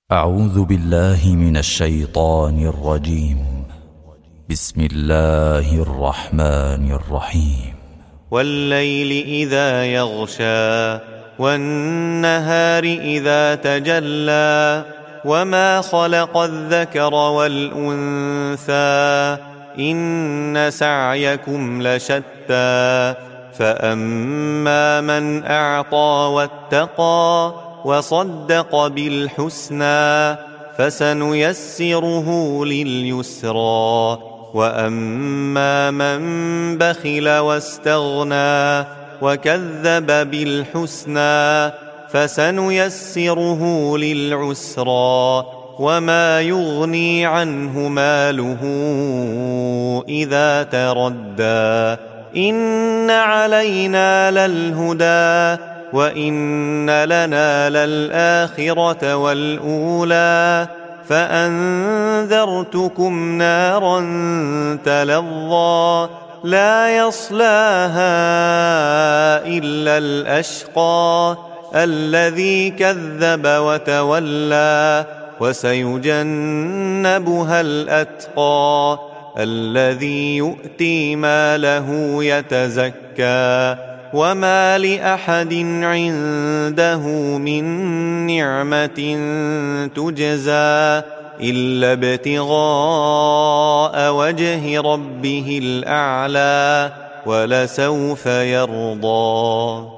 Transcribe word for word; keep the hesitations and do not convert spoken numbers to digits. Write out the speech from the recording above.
أعوذ بالله من الشيطان الرجيم. بسم الله الرحمن الرحيم. والليل إذا يغشى والنهار إذا تجلى وما خلق الذكر والأنثى إن سعيكم لشتى فأما من أعطى واتقى وصدق بالحسنى فسنيسره لليسرى وأما من بخل واستغنى وكذب بالحسنى فسنيسره للعسرى وما يغني عنه ماله إذا تردى إن علينا للهدى وإن لنا للآخرة والأولى فأنذرتكم نارا تلظى لا يصلاها إلا الأشقى الذي كذب وتولى وسيجنبها الأتقى الذي يؤتي ماله يتزكى وما لأحد عنده من نعمة تجزى إلا ابتغاء وجه ربه الأعلى ولسوف يرضى.